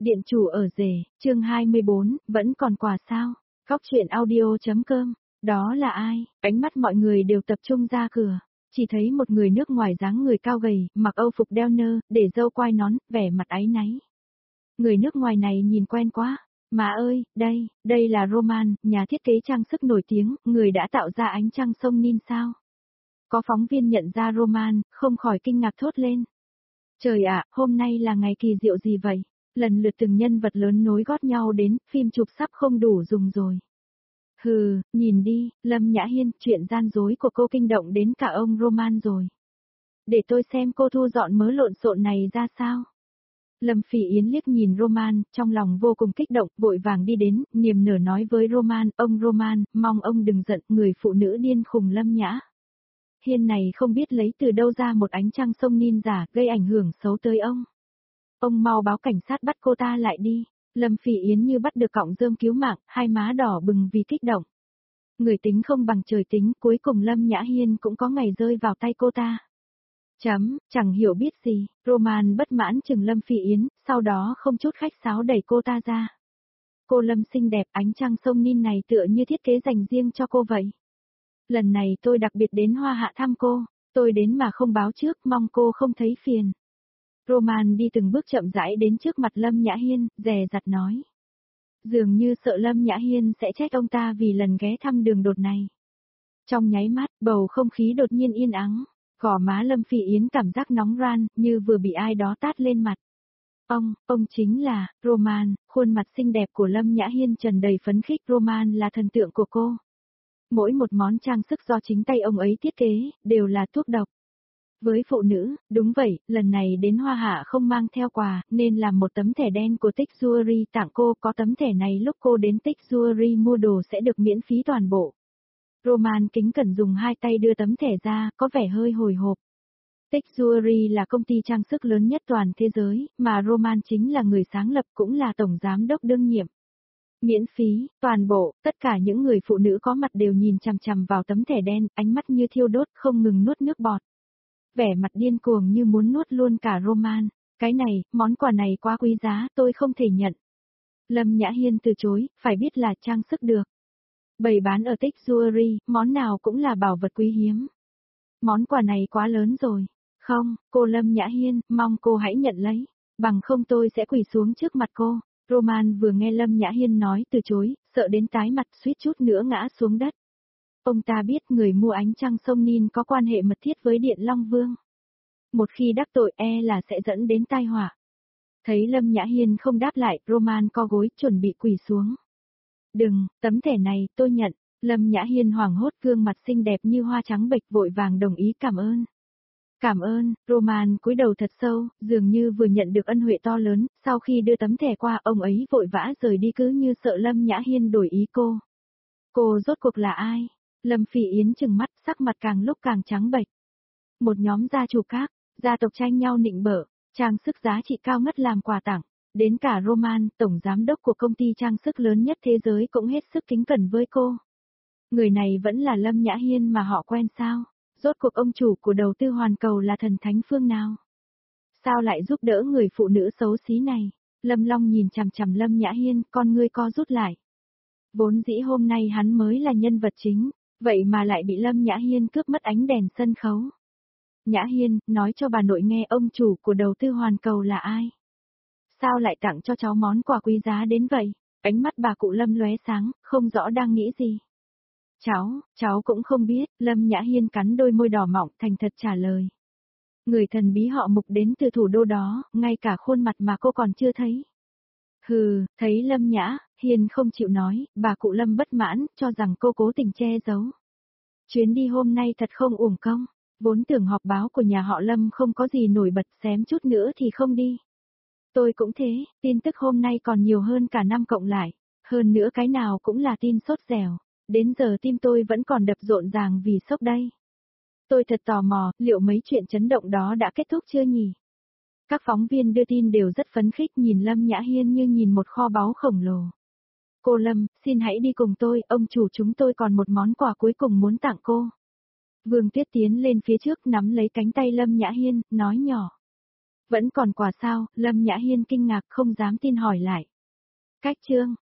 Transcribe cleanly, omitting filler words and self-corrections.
Điện chủ ở rể, chương 24, vẫn còn quà sao? Góc truyện audio.com, đó là ai? Ánh mắt mọi người đều tập trung ra cửa, chỉ thấy một người nước ngoài dáng người cao gầy, mặc âu phục đeo nơ, để râu quai nón, vẻ mặt áy náy. Người nước ngoài này nhìn quen quá. Má ơi, đây là Roman, nhà thiết kế trang sức nổi tiếng, người đã tạo ra ánh trăng sông Nin sao? Có phóng viên nhận ra Roman, không khỏi kinh ngạc thốt lên. Trời ạ, hôm nay là ngày kỳ diệu gì vậy? Lần lượt từng nhân vật lớn nối gót nhau đến, phim chụp sắp không đủ dùng rồi. Hừ, nhìn đi, Lâm Nhã Hiên, chuyện gian dối của cô kinh động đến cả ông Roman rồi. Để tôi xem cô thu dọn mớ lộn xộn này ra sao. Lâm Phỉ Yến liếc nhìn Roman, trong lòng vô cùng kích động, vội vàng đi đến, niềm nở nói với Roman, ông Roman, mong ông đừng giận, người phụ nữ điên khùng Lâm Nhã Hiên này không biết lấy từ đâu ra một ánh trăng sông Nin giả, gây ảnh hưởng xấu tới ông. Ông mau báo cảnh sát bắt cô ta lại đi. Lâm Phỉ Yến như bắt được cọng rơm cứu mạng, hai má đỏ bừng vì kích động. Người tính không bằng trời tính, cuối cùng Lâm Nhã Hiên cũng có ngày rơi vào tay cô ta. Chẳng hiểu biết gì, Roman bất mãn chừng Lâm Phỉ Yến, sau đó không chút khách sáo đẩy cô ta ra. Cô Lâm xinh đẹp, ánh trăng sông Nin này tựa như thiết kế dành riêng cho cô vậy. Lần này tôi đặc biệt đến Hoa Hạ thăm cô, tôi đến mà không báo trước, mong cô không thấy phiền. Roman đi từng bước chậm rãi đến trước mặt Lâm Nhã Hiên, dè dặt nói. Dường như sợ Lâm Nhã Hiên sẽ trách ông ta vì lần ghé thăm đường đột này. Trong nháy mắt, bầu không khí đột nhiên yên ắng, gò má Lâm Phỉ Yến cảm giác nóng ran, như vừa bị ai đó tát lên mặt. Ông chính là, Roman, khuôn mặt xinh đẹp của Lâm Nhã Hiên tràn đầy phấn khích. Roman là thần tượng của cô. Mỗi một món trang sức do chính tay ông ấy thiết kế, đều là thuốc độc. Với phụ nữ, đúng vậy, lần này đến Hoa Hạ không mang theo quà, nên làm một tấm thẻ đen của Tích Jewelry tặng cô. Có tấm thẻ này lúc cô đến Tích Jewelry mua đồ sẽ được miễn phí toàn bộ. Roman kính cẩn dùng hai tay đưa tấm thẻ ra, có vẻ hơi hồi hộp. Tích Jewelry là công ty trang sức lớn nhất toàn thế giới, mà Roman chính là người sáng lập cũng là tổng giám đốc đương nhiệm. Miễn phí, toàn bộ, tất cả những người phụ nữ có mặt đều nhìn chằm chằm vào tấm thẻ đen, ánh mắt như thiêu đốt, không ngừng nuốt nước bọt. Vẻ mặt điên cuồng như muốn nuốt luôn cả Roman. Cái này, món quà này quá quý giá, tôi không thể nhận. Lâm Nhã Hiên từ chối, phải biết là trang sức được. Bày bán ở Tích Jewelry, món nào cũng là bảo vật quý hiếm. Món quà này quá lớn rồi. Không, cô Lâm Nhã Hiên, mong cô hãy nhận lấy. Bằng không tôi sẽ quỳ xuống trước mặt cô. Roman vừa nghe Lâm Nhã Hiên nói từ chối, sợ đến tái mặt suýt chút nữa ngã xuống đất. Ông ta biết người mua ánh trăng sông Nin có quan hệ mật thiết với Điện Long Vương. Một khi đắc tội là sẽ dẫn đến tai họa. Thấy Lâm Nhã Hiên không đáp lại, Roman co gối chuẩn bị quỳ xuống. Đừng, tấm thẻ này tôi nhận. Lâm Nhã Hiên hoảng hốt, gương mặt xinh đẹp như hoa trắng bệch, vội vàng đồng ý cảm ơn. Cảm ơn, Roman cúi đầu thật sâu, dường như vừa nhận được ân huệ to lớn. Sau khi đưa tấm thẻ qua, ông ấy vội vã rời đi, cứ như sợ Lâm Nhã Hiên đổi ý cô. Cô rốt cuộc là ai? Lâm Phỉ Yến trừng mắt, sắc mặt càng lúc càng trắng bệch. Một nhóm gia chủ các, gia tộc tranh nhau nịnh bợ, trang sức giá trị cao ngất làm quà tặng. Đến cả Roman, tổng giám đốc của công ty trang sức lớn nhất thế giới cũng hết sức kính cẩn với cô. Người này vẫn là Lâm Nhã Hiên mà họ quen sao? Rốt cuộc ông chủ của đầu tư hoàn cầu là thần thánh phương nào? Sao lại giúp đỡ người phụ nữ xấu xí này? Lâm Long nhìn chằm chằm Lâm Nhã Hiên, con ngươi co rút lại. Vốn dĩ hôm nay hắn mới là nhân vật chính, vậy mà lại bị Lâm Nhã Hiên cướp mất ánh đèn sân khấu. Nhã Hiên, nói cho bà nội nghe ông chủ của đầu tư hoàn cầu là ai? Sao lại tặng cho cháu món quà quý giá đến vậy? Ánh mắt bà cụ Lâm lóe sáng, không rõ đang nghĩ gì. Cháu cũng không biết, Lâm Nhã Hiên cắn đôi môi đỏ mọng, thành thật trả lời. Người thần bí họ Mục đến từ thủ đô đó, ngay cả khuôn mặt mà cô còn chưa thấy. Hừ, thấy Lâm Nhã Hiên không chịu nói, bà cụ Lâm bất mãn, cho rằng cô cố tình che giấu. Chuyến đi hôm nay thật không uổng công, vốn tưởng họp báo của nhà họ Lâm không có gì nổi bật, xém chút nữa thì không đi. Tôi cũng thế, tin tức hôm nay còn nhiều hơn cả năm cộng lại, hơn nữa cái nào cũng là tin sốt dẻo. Đến giờ tim tôi vẫn còn đập rộn ràng vì sốc đây. Tôi thật tò mò, liệu mấy chuyện chấn động đó đã kết thúc chưa nhỉ? Các phóng viên đưa tin đều rất phấn khích, nhìn Lâm Nhã Hiên như nhìn một kho báu khổng lồ. Cô Lâm, xin hãy đi cùng tôi, ông chủ chúng tôi còn một món quà cuối cùng muốn tặng cô. Vương Tuyết tiến lên phía trước nắm lấy cánh tay Lâm Nhã Hiên, nói nhỏ. Vẫn còn quà sao? Lâm Nhã Hiên kinh ngạc không dám tin hỏi lại. Cách Trương,